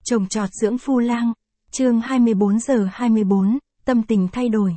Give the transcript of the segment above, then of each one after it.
Trồng trọt dưỡng phu lang, chương 24:24, tâm tình thay đổi.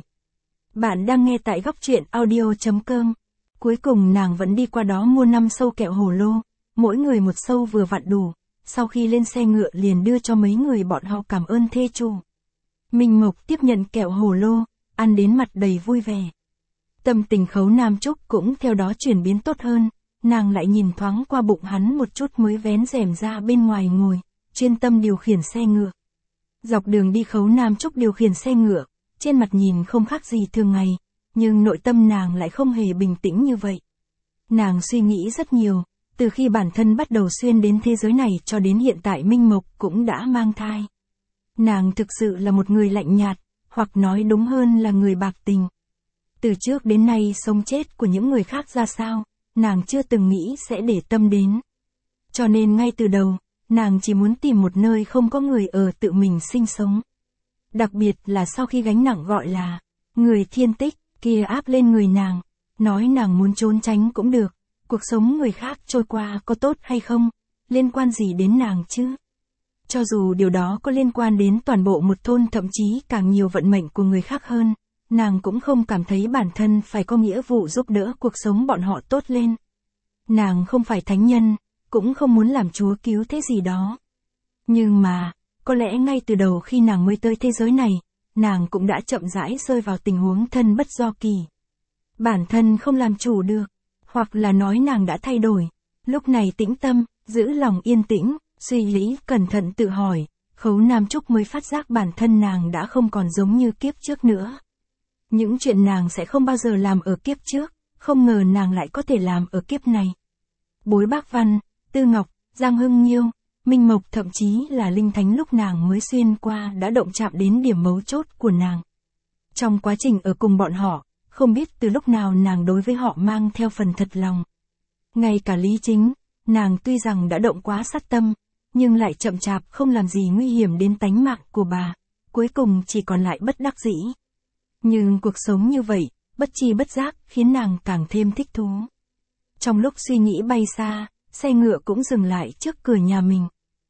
Bạn đang nghe tại góc truyện audio.com. Cuối cùng nàng vẫn đi qua đó mua 5 sâu kẹo hồ lô, mỗi người một sâu vừa vặn đủ, sau khi lên xe ngựa liền đưa cho mấy người bọn họ cảm ơn thê chủ. Minh Mộc tiếp nhận kẹo hồ lô, ăn đến mặt đầy vui vẻ. Tâm tình Khấu Nam Trúc cũng theo đó chuyển biến tốt hơn, nàng lại nhìn thoáng qua bụng hắn một chút mới vén rèm ra bên ngoài ngồi, chuyên tâm điều khiển xe ngựa. Dọc đường đi Khấu Nam Trúc điều khiển xe ngựa, trên mặt nhìn không khác gì thường ngày, nhưng nội tâm nàng lại không hề bình tĩnh như vậy. Nàng suy nghĩ rất nhiều, từ khi bản thân bắt đầu xuyên đến thế giới này cho đến hiện tại Minh Mộc cũng đã mang thai. Nàng thực sự là một người lạnh nhạt, hoặc nói đúng hơn là người bạc tình. Từ trước đến nay sống chết của những người khác ra sao, nàng chưa từng nghĩ sẽ để tâm đến. Cho nên ngay từ đầu, nàng chỉ muốn tìm một nơi không có người ở tự mình sinh sống. Đặc biệt là sau khi gánh nặng gọi là người thiên tích kia áp lên người nàng, nói nàng muốn trốn tránh cũng được, cuộc sống người khác trôi qua có tốt hay không, liên quan gì đến nàng chứ? Cho dù điều đó có liên quan đến toàn bộ một thôn, thậm chí càng nhiều vận mệnh của người khác hơn, nàng cũng không cảm thấy bản thân phải có nghĩa vụ giúp đỡ cuộc sống bọn họ tốt lên. Nàng không phải thánh nhân, cũng không muốn làm chúa cứu thế gì đó. Nhưng mà, có lẽ ngay từ đầu khi nàng mới tới thế giới này, nàng cũng đã chậm rãi rơi vào tình huống thân bất do kỳ. Bản thân không làm chủ được, hoặc là nói nàng đã thay đổi. Lúc này tĩnh tâm, giữ lòng yên tĩnh, suy nghĩ cẩn thận tự hỏi, Khấu Nam Trúc mới phát giác bản thân nàng đã không còn giống như kiếp trước nữa. Những chuyện nàng sẽ không bao giờ làm ở kiếp trước, không ngờ nàng lại có thể làm ở kiếp này. Bối Bác Văn, Tư Ngọc, Giang Hưng Nhiêu, Minh Mộc thậm chí là Linh Thánh lúc nàng mới xuyên qua đã động chạm đến điểm mấu chốt của nàng. Trong quá trình ở cùng bọn họ, không biết từ lúc nào nàng đối với họ mang theo phần thật lòng. Ngay cả Lý Chính, nàng tuy rằng đã động quá sát tâm, nhưng lại chậm chạp không làm gì nguy hiểm đến tánh mạng của bà, cuối cùng chỉ còn lại bất đắc dĩ. Nhưng cuộc sống như vậy, bất chi bất giác khiến nàng càng thêm thích thú. Trong lúc suy nghĩ bay xa, xe ngựa cũng dừng lại trước cửa nhà mình.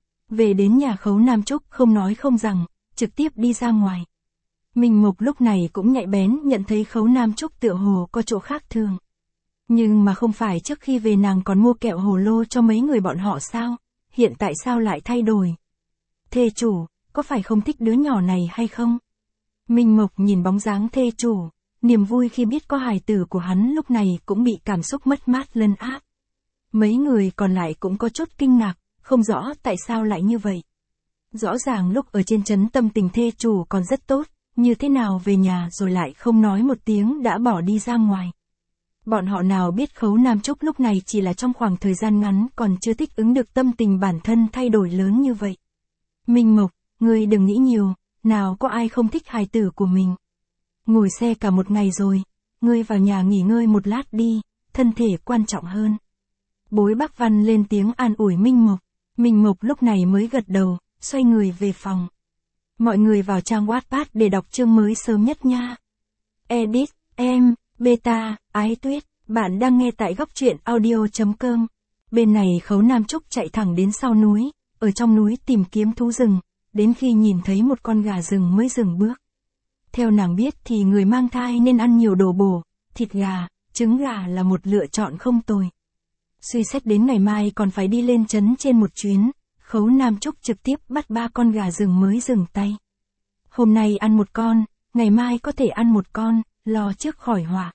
Về đến nhà Khấu Nam Trúc không nói không rằng, trực tiếp đi ra ngoài. Minh Mộc lúc này cũng nhạy bén nhận thấy Khấu Nam Trúc tựa hồ có chỗ khác thường. Nhưng mà không phải trước khi về nàng còn mua kẹo hồ lô cho mấy người bọn họ sao, hiện tại sao lại thay đổi? Thê chủ, có phải không thích đứa nhỏ này hay không? Minh Mộc nhìn bóng dáng thê chủ, niềm vui khi biết có hài tử của hắn lúc này cũng bị cảm xúc mất mát lấn át. Mấy người còn lại cũng có chút kinh ngạc, không rõ tại sao lại như vậy. Rõ ràng lúc ở trên trấn tâm tình thê chủ còn rất tốt, như thế nào về nhà rồi lại không nói một tiếng đã bỏ đi ra ngoài. Bọn họ nào biết Khấu Nam Trúc lúc này chỉ là trong khoảng thời gian ngắn còn chưa thích ứng được tâm tình bản thân thay đổi lớn như vậy. Minh Mộc, ngươi đừng nghĩ nhiều, nào có ai không thích hài tử của mình. Ngồi xe cả một ngày rồi, ngươi vào nhà nghỉ ngơi một lát đi, thân thể quan trọng hơn. Bối Bác Văn lên tiếng an ủi Minh Mộc. Minh Mộc lúc này mới gật đầu, xoay người về phòng. Mọi người vào trang Wattpad để đọc chương mới sớm nhất nha. Edit, em, beta, Ái Tuyết, bạn đang nghe tại góc truyện audio.com. Bên này Khấu Nam Trúc chạy thẳng đến sau núi, ở trong núi tìm kiếm thú rừng, đến khi nhìn thấy một con gà rừng mới dừng bước. Theo nàng biết thì người mang thai nên ăn nhiều đồ bổ, thịt gà, trứng gà là một lựa chọn không tồi. Suy xét đến ngày mai còn phải đi lên trấn trên một chuyến, Khấu Nam Trúc trực tiếp bắt 3 con gà rừng mới dừng tay. Hôm nay ăn một con, ngày mai có thể ăn một con, lo trước khỏi họa.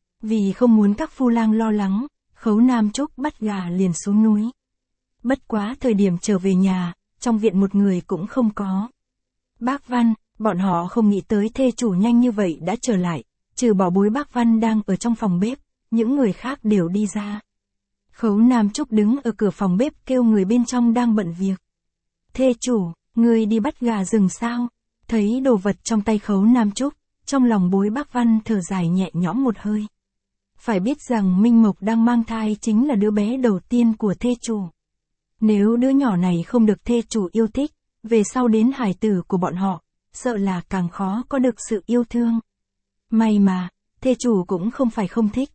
Vì không muốn các phu lang lo lắng, Khấu Nam Trúc bắt gà liền xuống núi. Bất quá thời điểm trở về nhà, trong viện một người cũng không có. Bác Văn, bọn họ không nghĩ tới thê chủ nhanh như vậy đã trở lại, trừ bỏ Bối Bác Văn đang ở trong phòng bếp, những người khác đều đi ra. Khấu Nam Trúc đứng ở cửa phòng bếp kêu người bên trong đang bận việc. Thê chủ, người đi bắt gà rừng sao? Thấy đồ vật trong tay Khấu Nam Trúc, trong lòng Bối Bác Văn thở dài nhẹ nhõm một hơi. Phải biết rằng Minh Mộc đang mang thai chính là đứa bé đầu tiên của thê chủ. Nếu đứa nhỏ này không được thê chủ yêu thích, về sau đến hài tử của bọn họ, sợ là càng khó có được sự yêu thương. May mà, thê chủ cũng không phải không thích,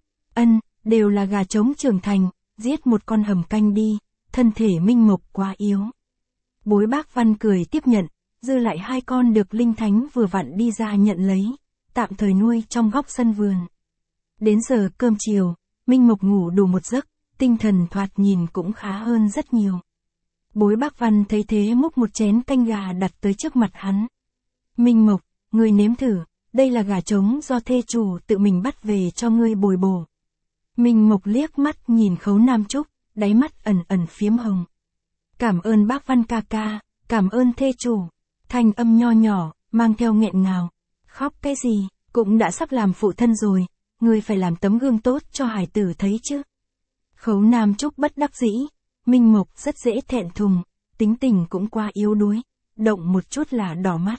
đều là gà trống trưởng thành, giết một con hầm canh đi, thân thể Minh Mộc quá yếu. Bối Bác Văn cười tiếp nhận, dư lại 2 con được Linh Thánh vừa vặn đi ra nhận lấy, tạm thời nuôi trong góc sân vườn. Đến giờ cơm chiều, Minh Mộc ngủ đủ một giấc, tinh thần thoạt nhìn cũng khá hơn rất nhiều. Bối Bác Văn thấy thế múc một chén canh gà đặt tới trước mặt hắn. Minh Mộc, ngươi nếm thử, đây là gà trống do thê chủ tự mình bắt về cho ngươi bồi bổ. Minh Mộc liếc mắt nhìn Khấu Nam Trúc, đáy mắt ẩn ẩn phiếm hồng. Cảm ơn bác Văn ca ca, cảm ơn thê chủ. Thanh âm nho nhỏ, mang theo nghẹn ngào. Khóc cái gì, cũng đã sắp làm phụ thân rồi, ngươi phải làm tấm gương tốt cho hải tử thấy chứ. Khấu Nam Trúc bất đắc dĩ, Minh Mộc rất dễ thẹn thùng, tính tình cũng quá yếu đuối, động một chút là đỏ mắt.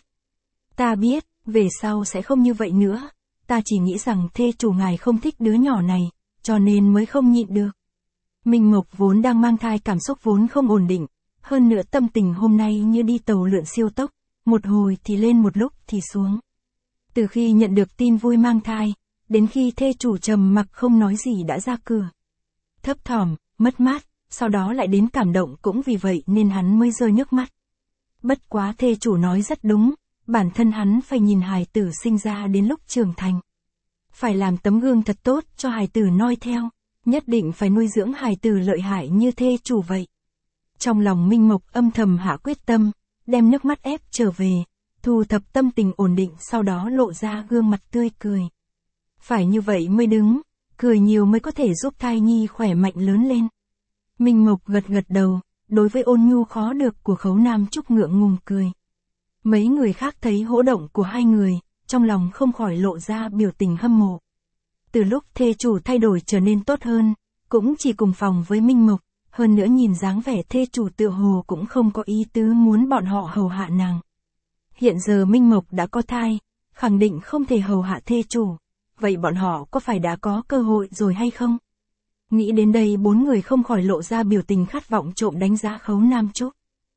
Ta biết, về sau sẽ không như vậy nữa, ta chỉ nghĩ rằng thê chủ ngài không thích đứa nhỏ này, cho nên mới không nhịn được. Minh Mộc vốn đang mang thai, cảm xúc vốn không ổn định, hơn nữa tâm tình hôm nay như đi tàu lượn siêu tốc, một hồi thì lên một lúc thì xuống. Từ khi nhận được tin vui mang thai, đến khi thê chủ trầm mặc không nói gì đã ra cửa. Thấp thỏm, mất mát, sau đó lại đến cảm động, cũng vì vậy nên hắn mới rơi nước mắt. Bất quá thê chủ nói rất đúng, bản thân hắn phải nhìn hài tử sinh ra đến lúc trưởng thành. Phải làm tấm gương thật tốt cho hài tử noi theo, nhất định phải nuôi dưỡng hài tử lợi hại như thê chủ vậy. Trong lòng Minh Mộc âm thầm hạ quyết tâm, đem nước mắt ép trở về, thu thập tâm tình ổn định, sau đó lộ ra gương mặt tươi cười. Phải như vậy mới đứng, cười nhiều mới có thể giúp thai nhi khỏe mạnh lớn lên. Minh Mộc gật gật đầu, đối với ôn nhu khó được của Khấu Nam Trúc ngượng ngùng cười. Mấy người khác thấy hỗ động của hai người, trong lòng không khỏi lộ ra biểu tình hâm mộ. Từ lúc thê chủ thay đổi trở nên tốt hơn, cũng chỉ cùng phòng với Minh Mộc, hơn nữa nhìn dáng vẻ thê chủ tựa hồ cũng không có ý tứ muốn bọn họ hầu hạ nàng. Hiện giờ Minh Mộc đã có thai, khẳng định không thể hầu hạ thê chủ, vậy bọn họ có phải đã có cơ hội rồi hay không? Nghĩ đến đây 4 người không khỏi lộ ra biểu tình khát vọng trộm đánh giá Khấu Nam Trúc.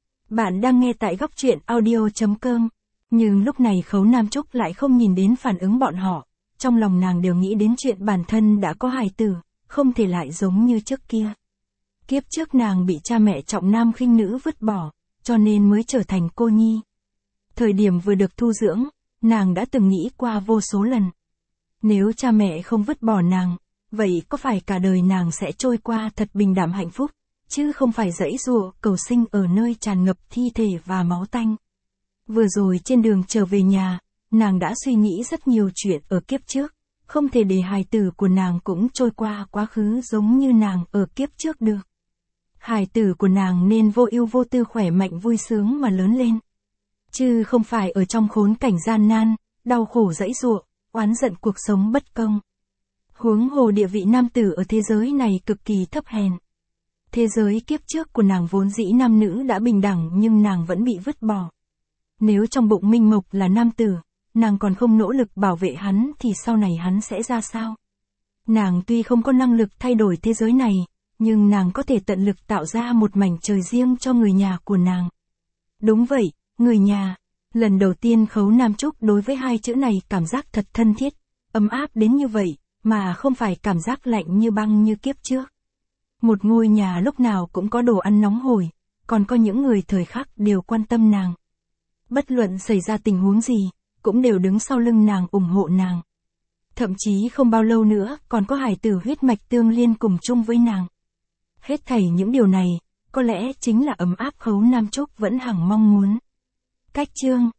Bạn đang nghe tại góc truyện audio.com, nhưng lúc này Khấu Nam Trúc lại không nhìn đến phản ứng bọn họ, trong lòng nàng đều nghĩ đến chuyện bản thân đã có hài tử, không thể lại giống như trước kia. Kiếp trước nàng bị cha mẹ trọng nam khinh nữ vứt bỏ, cho nên mới trở thành cô nhi. Thời điểm vừa được thu dưỡng, nàng đã từng nghĩ qua vô số lần. Nếu cha mẹ không vứt bỏ nàng, vậy có phải cả đời nàng sẽ trôi qua thật bình đạm hạnh phúc, chứ không phải giãy giụa cầu sinh ở nơi tràn ngập thi thể và máu tanh. Vừa rồi trên đường trở về nhà, nàng đã suy nghĩ rất nhiều chuyện ở kiếp trước, không thể để hài tử của nàng cũng trôi qua quá khứ giống như nàng ở kiếp trước được. Hài tử của nàng nên vô ưu vô tư, khỏe mạnh vui sướng mà lớn lên, chứ không phải ở trong khốn cảnh gian nan, đau khổ giãy giụa, oán giận cuộc sống bất công. Huống hồ địa vị nam tử ở thế giới này cực kỳ thấp hèn. Thế giới kiếp trước của nàng vốn dĩ nam nữ đã bình đẳng, nhưng nàng vẫn bị vứt bỏ. Nếu trong bụng Minh Mộc là nam tử, nàng còn không nỗ lực bảo vệ hắn thì sau này hắn sẽ ra sao? Nàng tuy không có năng lực thay đổi thế giới này, nhưng nàng có thể tận lực tạo ra một mảnh trời riêng cho người nhà của nàng. Đúng vậy, người nhà. Lần đầu tiên Khấu Nam Trúc đối với hai chữ này cảm giác thật thân thiết, ấm áp đến như vậy, mà không phải cảm giác lạnh như băng như kiếp trước. Một ngôi nhà lúc nào cũng có đồ ăn nóng hổi, còn có những người thời khắc đều quan tâm nàng. Bất luận xảy ra tình huống gì, cũng đều đứng sau lưng nàng ủng hộ nàng. Thậm chí không bao lâu nữa còn có hài tử huyết mạch tương liên cùng chung với nàng. Hết thảy những điều này, có lẽ chính là ấm áp Khấu Nam Trúc vẫn hằng mong muốn. Cách chương